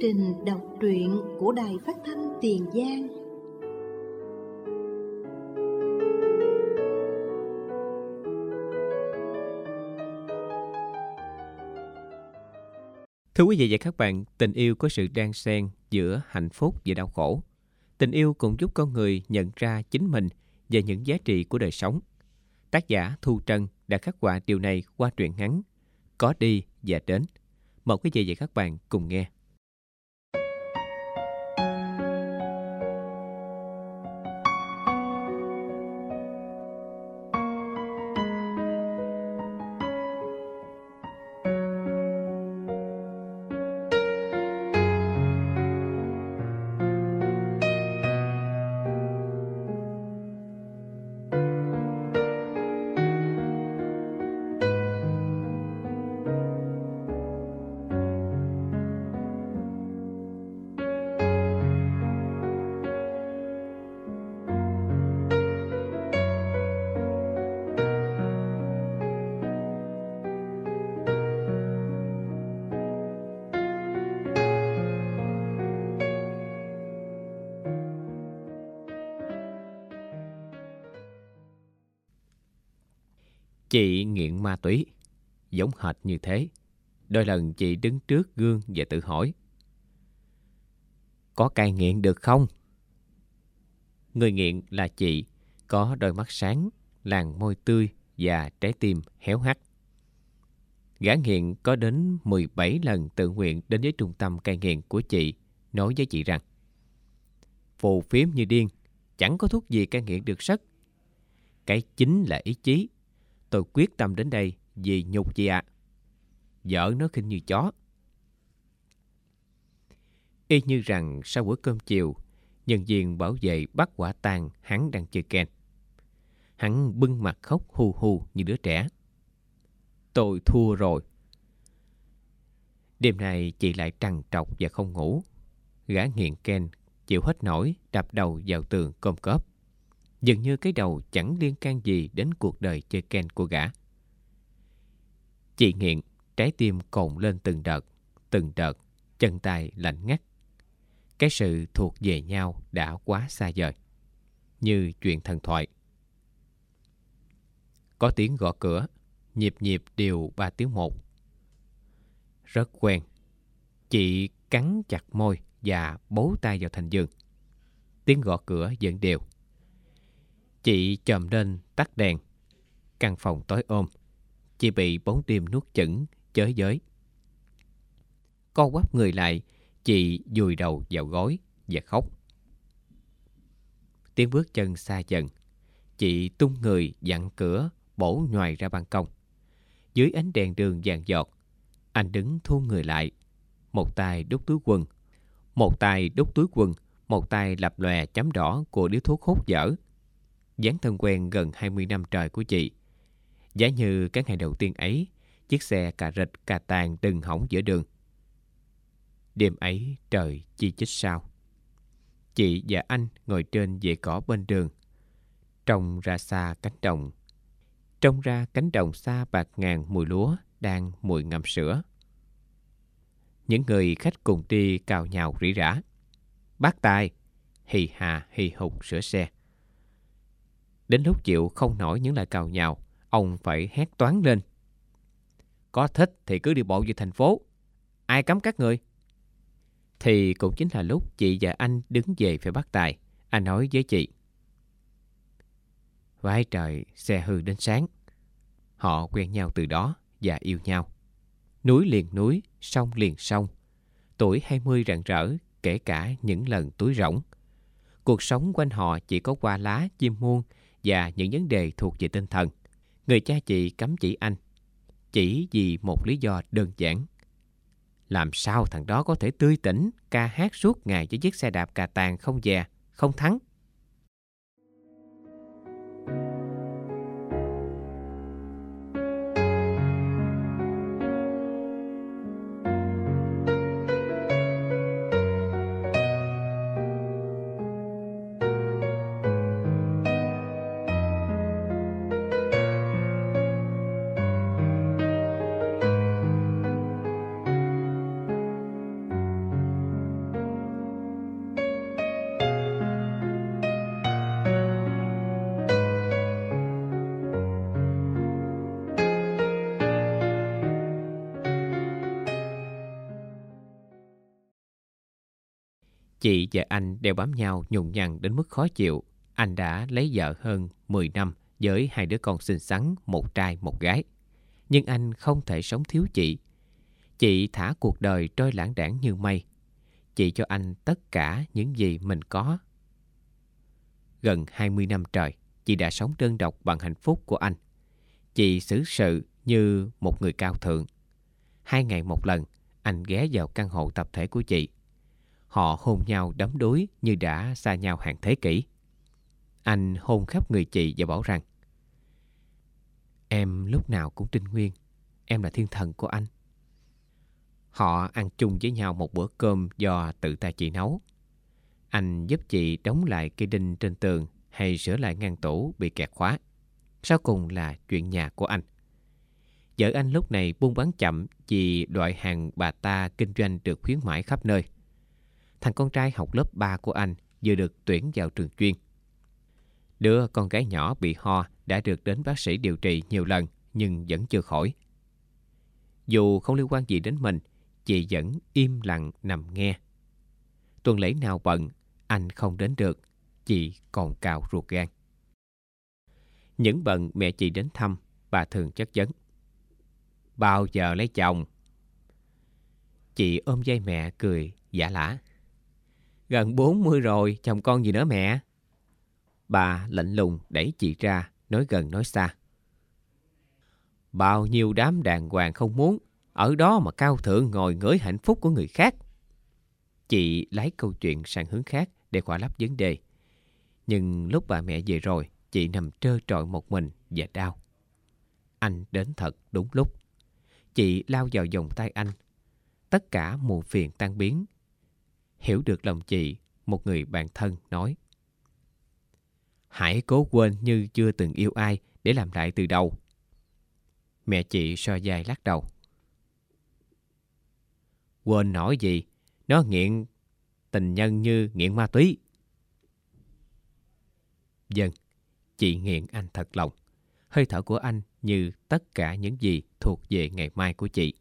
trình đọc truyện của Đài Phát thanh Tiền Giang. Thưa quý vị và các bạn, tình yêu có sự đan xen giữa hạnh phúc và đau khổ. Tình yêu cũng giúp con người nhận ra chính mình và những giá trị của đời sống. Tác giả Thu Trân đã khắc họa điều này qua truyện ngắn Có đi và đến. Mời quý vị và các bạn cùng nghe. Chị nghiện ma túy, giống hệt như thế. Đôi lần chị đứng trước gương và tự hỏi: có cai nghiện được không? Người nghiện là chị, có đôi mắt sáng, làn môi tươi và trái tim héo hắt. Gã nghiện có đến 17 lần tự nguyện đến với trung tâm cai nghiện của chị, nói với chị rằng: phù phiếm như điên, chẳng có thuốc gì cai nghiện được sất. Cái chính là ý chí. Tôi quyết tâm đến đây vì nhục chị ạ. Vợ nó khinh như chó. Y như rằng sau bữa cơm chiều, nhân viên bảo vệ bắt quả tang hắn đang chơi ken. Hắn bưng mặt khóc hu hu như đứa trẻ. Tôi thua rồi. Đêm nay chị lại trằn trọc và không ngủ. Gã nghiện ken chịu hết nổi đập đầu vào tường côm cóp. Dường như cái đầu chẳng liên can gì đến cuộc đời chơi ken của gã. Chị nghiện, trái tim cồn lên từng đợt, chân tay lạnh ngắt. Cái sự thuộc về nhau đã quá xa vời, như chuyện thần thoại. Có tiếng gõ cửa, nhịp đều 3 tiếng một. Rất quen. Chị cắn chặt môi và bấu tay vào thành giường. Tiếng gõ cửa vẫn đều. Chị chồm lên tắt đèn. Căn phòng tối ôm. Chị bị bóng đêm nuốt chửng, chới giới. Co quắp người lại, chị vùi đầu vào gối và khóc. Tiếng bước chân xa dần. Chị tung người dặn cửa, bổ nhoài ra ban công. Dưới ánh đèn đường vàng giọt, anh đứng thu người lại. Một tay đút túi quần, một tay lập lòe chấm đỏ của điếu thuốc hút dở. Dáng thân quen gần 20 năm trời của chị. Giá như cái ngày đầu tiên ấy, chiếc xe cà rịch cà tàn đừng hỏng giữa đường. Đêm ấy trời chi chít sao. Chị và anh ngồi trên vệ cỏ bên đường. Trông ra cánh đồng xa bạc ngàn mùi lúa đang mùi ngậm sữa. Những người khách cùng đi cào nhào rỉ rả. Bác Tài hì hà hì hục sửa xe. Đến lúc chịu không nổi những lời cào nhào, ông phải hét toáng lên: có thích thì cứ đi bộ về thành phố, ai cấm các người? Thì cũng chính là lúc chị và anh đứng về phía bác Tài. Anh nói với chị: vái trời, xe hư đến sáng. Họ quen nhau từ đó và yêu nhau. Núi liền núi, sông liền sông. Tuổi 20 rạng rỡ, kể cả những lần túi rỗng. Cuộc sống quanh họ chỉ có hoa lá, chim muôn và những vấn đề thuộc về tinh thần. Người cha chị cấm chỉ anh, chỉ vì một lý do đơn giản: làm sao thằng đó có thể tươi tỉnh ca hát suốt ngày với chiếc xe đạp cà tàng không dè, không thắng. Chị và anh đeo bám nhau nhùng nhằng đến mức khó chịu. Anh đã lấy vợ hơn 10 năm với 2 đứa con xinh xắn, một trai một gái. Nhưng anh không thể sống thiếu chị. Chị thả cuộc đời trôi lãng đãng như mây. Chị cho anh tất cả những gì mình có. Gần 20 năm trời, chị đã sống đơn độc bằng hạnh phúc của anh. Chị xử sự như một người cao thượng. 2 ngày một lần, anh ghé vào căn hộ tập thể của chị. Họ hôn nhau đắm đuối như đã xa nhau hàng thế kỷ. Anh hôn khắp người chị và bảo rằng: "Em lúc nào cũng trinh nguyên. Em là thiên thần của anh." Họ ăn chung với nhau một bữa cơm do tự tay chị nấu. Anh giúp chị đóng lại cây đinh trên tường hay sửa lại ngăn tủ bị kẹt khóa. Sau cùng là chuyện nhà của anh. Vợ anh lúc này buôn bán chậm vì loại hàng bà ta kinh doanh được khuyến mãi khắp nơi. Thằng con trai học lớp 3 của anh vừa được tuyển vào trường chuyên. Đứa con gái nhỏ bị ho đã được đến bác sĩ điều trị nhiều lần nhưng vẫn chưa khỏi. Dù không liên quan gì đến mình, chị vẫn im lặng nằm nghe. Tuần lễ nào bận, anh không đến được, chị còn cào ruột gan. Những bận mẹ chị đến thăm, bà thường chất vấn: "Bao giờ lấy chồng?" Chị ôm vai mẹ cười giả lả: "Gần 40 rồi, chồng con gì nữa mẹ?" Bà lạnh lùng đẩy chị ra, nói gần nói xa: "Bao nhiêu đám đàng hoàng không muốn, ở đó mà cao thượng ngồi ngửi hạnh phúc của người khác." Chị lấy câu chuyện sang hướng khác để khỏa lấp vấn đề. Nhưng lúc bà mẹ về rồi, chị nằm trơ trọi một mình và đau. Anh đến thật đúng lúc. Chị lao vào vòng tay anh. Tất cả muộn phiền tan biến. Hiểu được lòng chị, một người bạn thân nói: "Hãy cố quên như chưa từng yêu ai để làm lại từ đầu." Mẹ chị so vai lắc đầu: "Quên nổi gì, nó nghiện tình nhân như nghiện ma túy." Vâng, chị nghiện anh thật lòng. Hơi thở của anh như tất cả những gì thuộc về ngày mai của chị.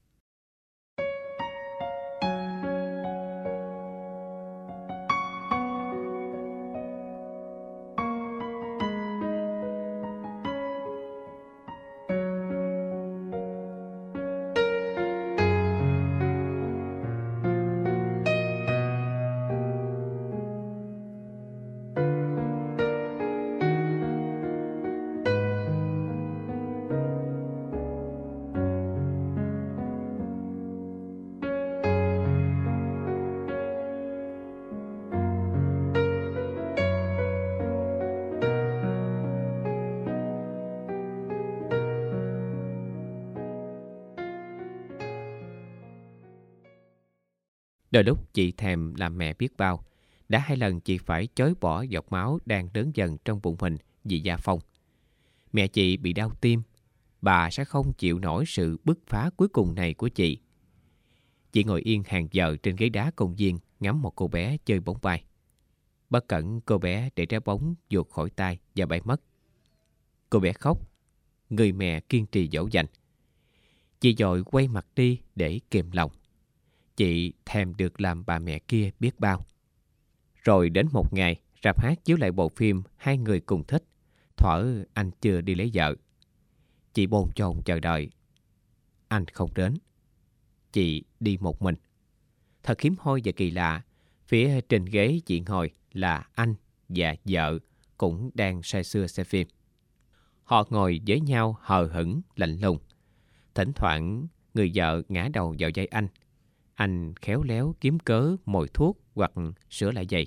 Đôi lúc chị thèm làm mẹ biết bao. Đã 2 lần chị phải chối bỏ giọt máu đang lớn dần trong bụng mình vì gia phong. Mẹ chị bị đau tim. Bà sẽ không chịu nổi sự bứt phá cuối cùng này của chị. Chị ngồi yên hàng giờ trên ghế đá công viên ngắm một cô bé chơi bóng bay. Bất cẩn cô bé để trái bóng vụt khỏi tay và bay mất. Cô bé khóc. Người mẹ kiên trì dỗ dành. Chị vội quay mặt đi để kìm lòng. Chị thèm được làm bà mẹ kia biết bao. Rồi đến một ngày, rạp hát chiếu lại bộ phim hai người cùng thích. Thuở anh chưa đi lấy vợ. Chị bồn chồn chờ đợi. Anh không đến. Chị đi một mình. Thật hiếm hoi và kỳ lạ. Phía trên ghế chị ngồi là anh và vợ cũng đang say sưa xem phim. Họ ngồi với nhau hờ hững, lạnh lùng. Thỉnh thoảng người vợ ngã đầu vào vai anh. Anh khéo léo kiếm cớ mồi thuốc hoặc sửa lại giày.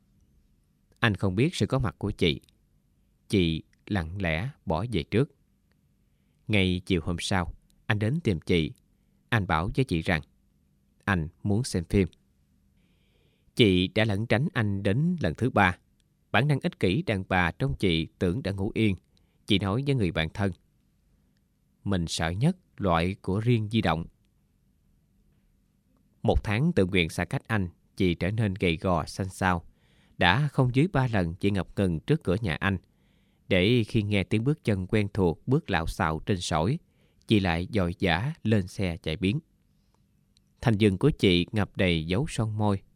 Anh không biết sự có mặt của chị. Chị lặng lẽ bỏ về trước. Ngay chiều hôm sau, anh đến tìm chị. Anh bảo với chị rằng anh muốn xem phim. Chị đã lẩn tránh anh đến lần thứ 3. Bản năng ích kỷ đàn bà trong chị tưởng đã ngủ yên. Chị nói với người bạn thân: "Mình sợ nhất loại của riêng di động." 1 tháng tự nguyện xa cách anh, chị trở nên gầy gò xanh xao. Đã không dưới 3 lần chị ngập ngừng trước cửa nhà anh. Để khi nghe tiếng bước chân quen thuộc bước lạo xạo trên sỏi, chị lại vội vã lên xe chạy biến. Thành vườn của chị ngập đầy dấu son môi.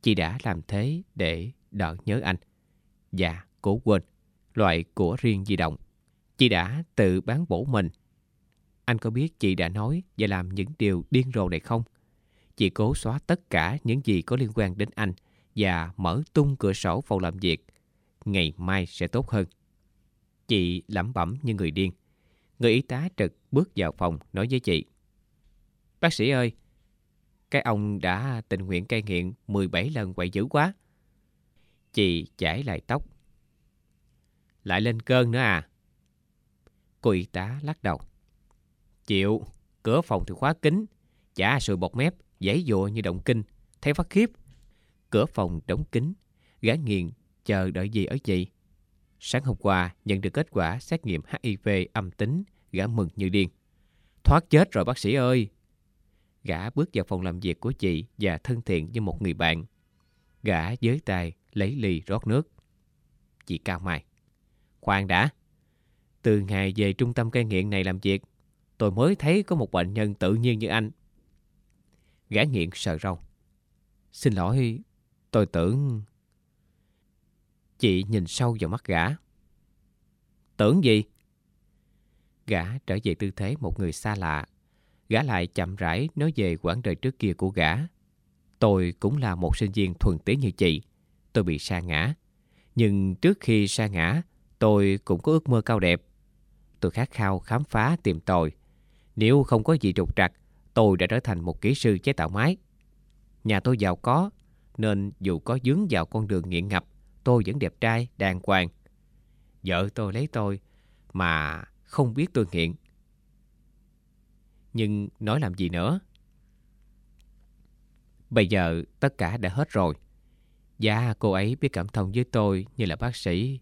Chị đã làm thế để đỡ nhớ anh và cố quên loại của riêng di động. Chị đã tự bán bổ mình. Anh có biết chị đã nói và làm những điều điên rồ này không? Chị cố xóa tất cả những gì có liên quan đến anh và mở tung cửa sổ phòng làm việc. Ngày mai sẽ tốt hơn. Chị lẩm bẩm như người điên. Người y tá trực bước vào phòng nói với chị: "Bác sĩ ơi, cái ông đã tình nguyện cai nghiện 17 lần quậy dữ quá." Chị chải lại tóc. "Lại lên cơn nữa à?" Cô y tá lắc đầu. "Chịu, cửa phòng thì khóa kín, chả sùi bọt mép, giãy giụa như động kinh, thấy phát khiếp." Cửa phòng đóng kín, gã nghiện chờ đợi gì ở chị? Sáng hôm qua nhận được kết quả xét nghiệm HIV âm tính, gã mừng như điên. "Thoát chết rồi bác sĩ ơi!" Gã bước vào phòng làm việc của chị và thân thiện như một người bạn. Gã với tay lấy ly rót nước. Chị cau mày. "Khoan đã. Từ ngày về trung tâm cai nghiện này làm việc, tôi mới thấy có một bệnh nhân tự nhiên như anh." Gã nghiện sờ râu. "Xin lỗi, tôi tưởng..." Chị nhìn sâu vào mắt gã. "Tưởng gì?" Gã trở về tư thế một người xa lạ. Gã lại chậm rãi nói về quãng đời trước kia của gã. "Tôi cũng là một sinh viên thuần túy như chị. Tôi bị sa ngã. Nhưng trước khi sa ngã, tôi cũng có ước mơ cao đẹp. Tôi khát khao khám phá tìm tòi. Nếu không có gì trục trặc, tôi đã trở thành một kỹ sư chế tạo máy. Nhà tôi giàu có, nên dù có vướng vào con đường nghiện ngập, tôi vẫn đẹp trai, đàng hoàng. Vợ tôi lấy tôi mà không biết tôi nghiện. Nhưng nói làm gì nữa? Bây giờ tất cả đã hết rồi. Và cô ấy biết cảm thông với tôi như là bác sĩ.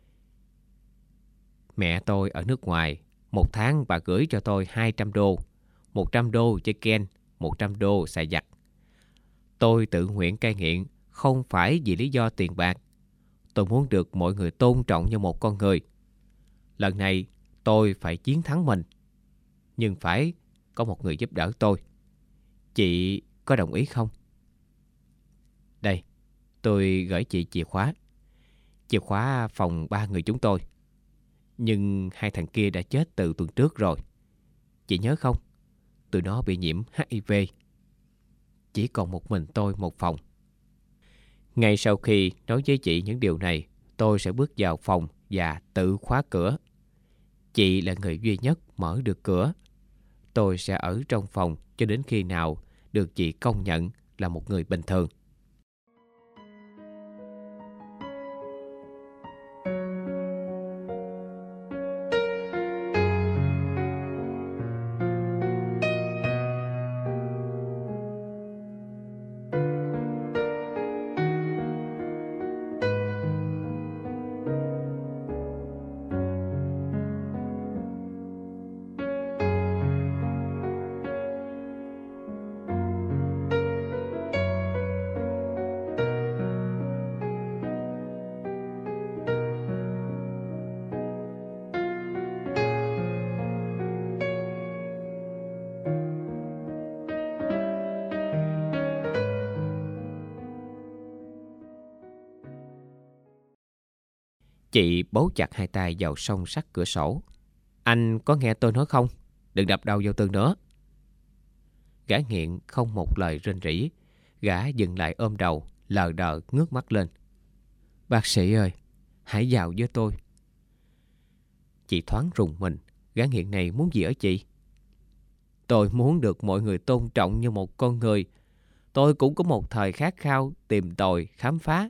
Mẹ tôi ở nước ngoài, một tháng bà gửi cho tôi 200 đô. 100 đô chơi Ken, 100 đô xài giặt. Tôi tự nguyện cai nghiện không phải vì lý do tiền bạc. Tôi muốn được mọi người tôn trọng như một con người. Lần này tôi phải chiến thắng mình. Nhưng phải có một người giúp đỡ tôi. Chị có đồng ý không? Đây, tôi gửi chị chìa khóa. Chìa khóa phòng 3 người chúng tôi. Nhưng 2 thằng kia đã chết từ tuần trước rồi. Chị nhớ không? Tụi nó bị nhiễm HIV. Chỉ còn một mình tôi một phòng. Ngay sau khi nói với chị những điều này, tôi sẽ bước vào phòng và tự khóa cửa. Chị là người duy nhất mở được cửa. Tôi sẽ ở trong phòng cho đến khi nào được chị công nhận là một người bình thường. Chị bấu chặt hai tay vào song sắt cửa sổ. Anh có nghe tôi nói không? Đừng đập đầu vào tường nữa. Gã nghiện không một lời rên rỉ. Gã dừng lại ôm đầu, lờ đờ ngước mắt lên. Bác sĩ ơi, hãy vào với tôi. Chị thoáng rùng mình. Gã nghiện này muốn gì ở chị? Tôi muốn được mọi người tôn trọng như một con người. Tôi cũng có một thời khát khao tìm tòi, khám phá.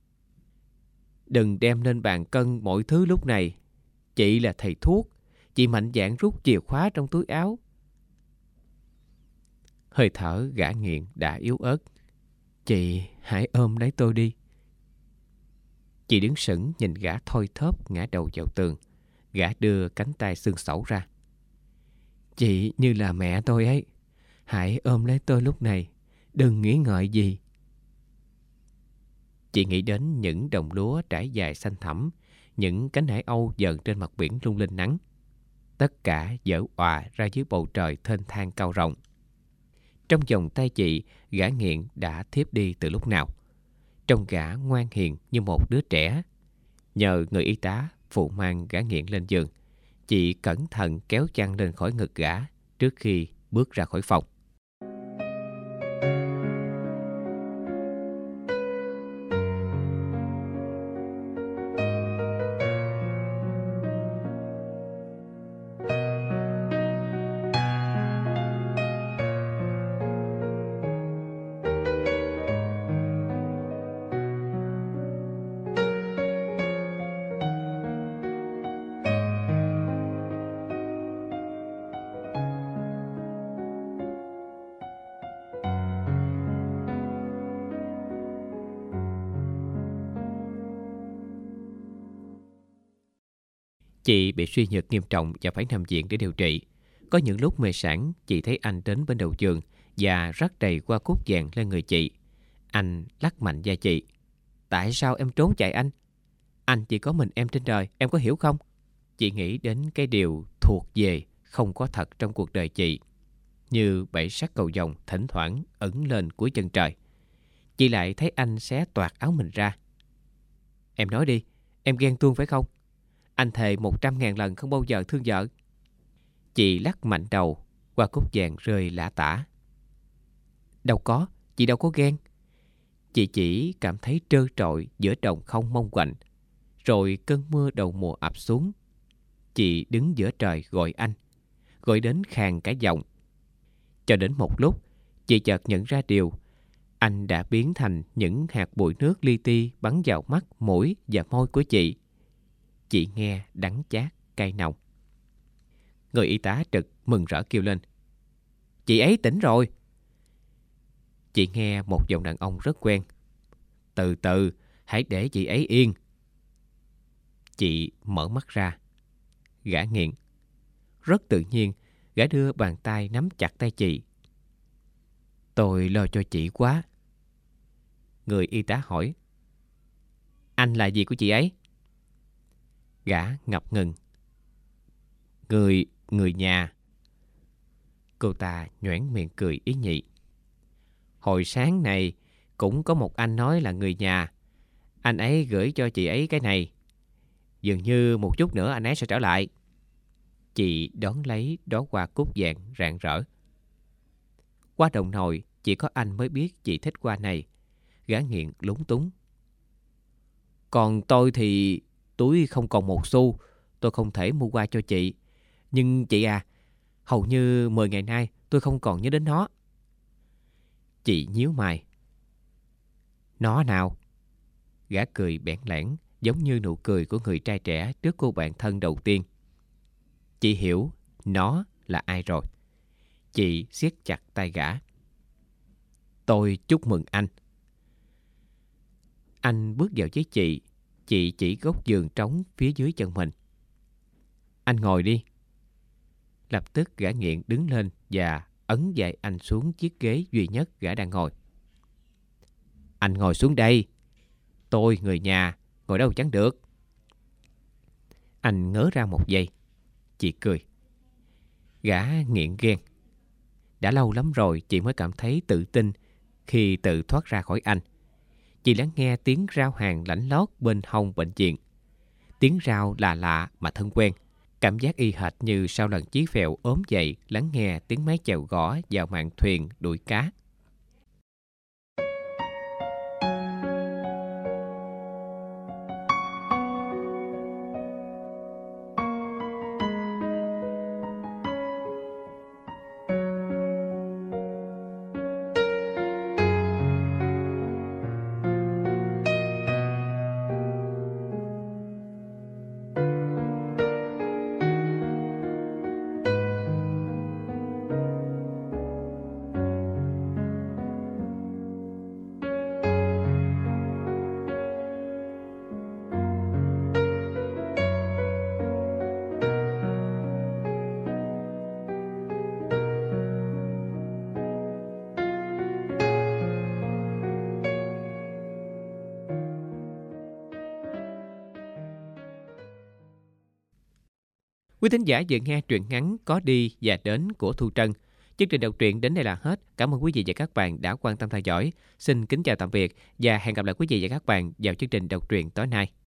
Đừng đem lên bàn cân mọi thứ lúc này. Chị là thầy thuốc. Chị mạnh dạn rút chìa khóa trong túi áo. Hơi thở gã nghiện đã yếu ớt. Chị hãy ôm lấy tôi đi. Chị đứng sững nhìn gã thoi thóp ngã đầu vào tường. Gã đưa cánh tay xương xẩu ra. Chị như là mẹ tôi ấy. Hãy ôm lấy tôi lúc này. Đừng nghĩ ngợi gì. Chị nghĩ đến những đồng lúa trải dài xanh thẳm, những cánh hải âu dần trên mặt biển lung linh nắng. Tất cả dở òa ra dưới bầu trời thênh thang cao rộng. Trong vòng tay chị, gã nghiện đã thiếp đi từ lúc nào. Trông gã ngoan hiền như một đứa trẻ. Nhờ người y tá phụ mang gã nghiện lên giường, chị cẩn thận kéo chăn lên khỏi ngực gã trước khi bước ra khỏi phòng. Chị bị suy nhược nghiêm trọng và phải nằm viện để điều trị. Có những lúc mê sản, chị thấy anh đến bên đầu giường và rắc đầy hoa cúc vàng lên người chị. Anh lắc mạnh vai chị. Tại sao em trốn chạy anh? Anh chỉ có mình em trên đời, em có hiểu không? Chị nghĩ đến cái điều thuộc về không có thật trong cuộc đời chị, như bảy sắc cầu vồng thỉnh thoảng ẩn lên cuối chân trời. Chị lại thấy anh xé toạc áo mình ra. Em nói đi, em ghen tuông phải không? Anh thề 100.000 lần không bao giờ thương vợ. Chị lắc mạnh đầu, hoa cúc vàng rơi lả tả. Đâu có, chị đâu có ghen. Chị chỉ cảm thấy trơ trọi giữa đồng không mong quạnh. Rồi cơn mưa đầu mùa ập xuống. Chị đứng giữa trời gọi anh, gọi đến khàn cả giọng. Cho đến một lúc, chị chợt nhận ra điều. Anh đã biến thành những hạt bụi nước li ti bắn vào mắt, mũi và môi của chị. Chị nghe đắng chát, cay nồng. Người y tá trực mừng rỡ kêu lên. Chị ấy tỉnh rồi. Chị nghe một giọng đàn ông rất quen. Từ từ, hãy để chị ấy yên. Chị mở mắt ra. Gã nghiện. Rất tự nhiên, gã đưa bàn tay nắm chặt tay chị. Tôi lo cho chị quá. Người y tá hỏi. Anh là gì của chị ấy? Gã ngập ngừng. Người nhà. Cô ta nhoẻn miệng cười ý nhị. Hồi sáng này cũng có một anh nói là người nhà. Anh ấy gửi cho chị ấy cái này. Dường như một chút nữa anh ấy sẽ trở lại. Chị đón lấy đóa hoa cúc vàng rạng rỡ. Qua đồng nồi chỉ có anh mới biết chị thích hoa này. Gã nghiện lúng túng. Còn tôi thì túi không còn một xu. Tôi không thể mua hoa cho chị. Nhưng chị à, hầu như 10 ngày nay tôi không còn nhớ đến nó. Chị nhíu mày. Nó nào? Gã cười bẽn lẽn, giống như nụ cười của người trai trẻ trước cô bạn thân đầu tiên. Chị hiểu nó là ai rồi. Chị siết chặt tay gã. Tôi chúc mừng anh. Anh bước vào với chị chỉ góc giường trống phía dưới chân mình. Anh ngồi đi. Lập tức gã nghiện đứng lên và ấn vai anh xuống chiếc ghế duy nhất gã đang ngồi. Anh ngồi xuống đây. Tôi người nhà, ngồi đâu chẳng được. Anh ngớ ra một giây. Chị cười. Gã nghiện ghen. Đã lâu lắm rồi chị mới cảm thấy tự tin khi tự thoát ra khỏi anh. Chị lắng nghe tiếng rao hàng lảnh lót bên hông bệnh viện. Tiếng rao lạ lạ mà thân quen. Cảm giác y hệt như sau lần Chí Phèo ốm dậy lắng nghe tiếng máy chèo gõ vào mạn thuyền đuổi cá. Quý thính giả vừa nghe truyện ngắn Có đi và đến của Thu Trân. Chương trình đọc truyện đến đây là hết. Cảm ơn quý vị và các bạn đã quan tâm theo dõi. Xin kính chào tạm biệt và hẹn gặp lại quý vị và các bạn vào chương trình đọc truyện tối nay.